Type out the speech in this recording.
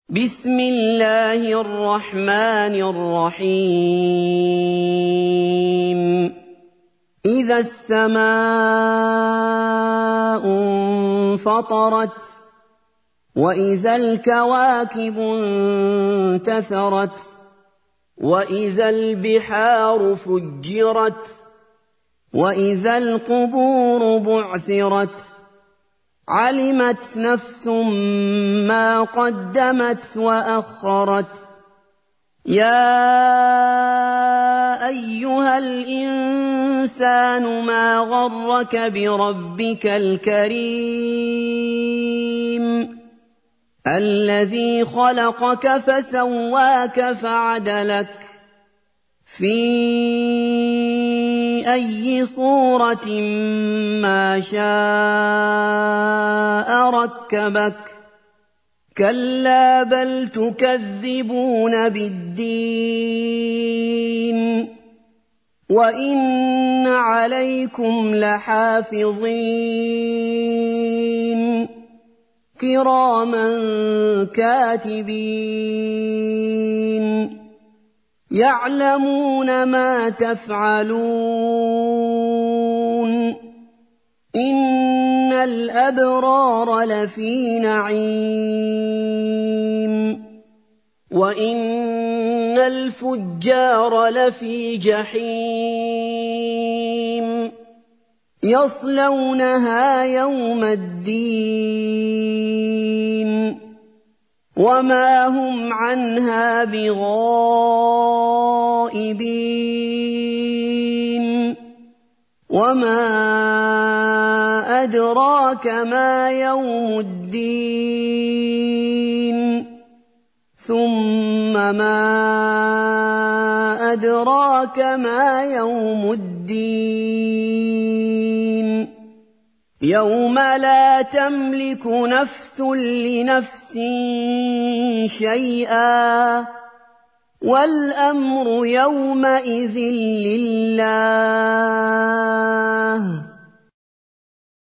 بسم الله الرحمن الرحيم إذا السماء انفطرت وإذا الكواكب انتثرت وإذا البحار فجرت وإذا القبور بعثرت علمت نفس ما قدمت وأخرت يا أيها الإنسان ما غرك بربك الكريم الذي خلقك فسواك فعدلك في أي صورة ما شاء ركبك كلا بل تكذبون بالدين وإن عليكم لحافظين كراما كاتبين يعلمون ما تفعلون إن الأبرار لفي نعيم وإن الفجار لفي جحيم يصلونها يوم الدين وما هم عنها بغائبين وما أدراك ما يوم الدين ثم ما أدراك ما يوم الدين يوم لا تملك نفس لنفس شيئا والأمر يومئذ لله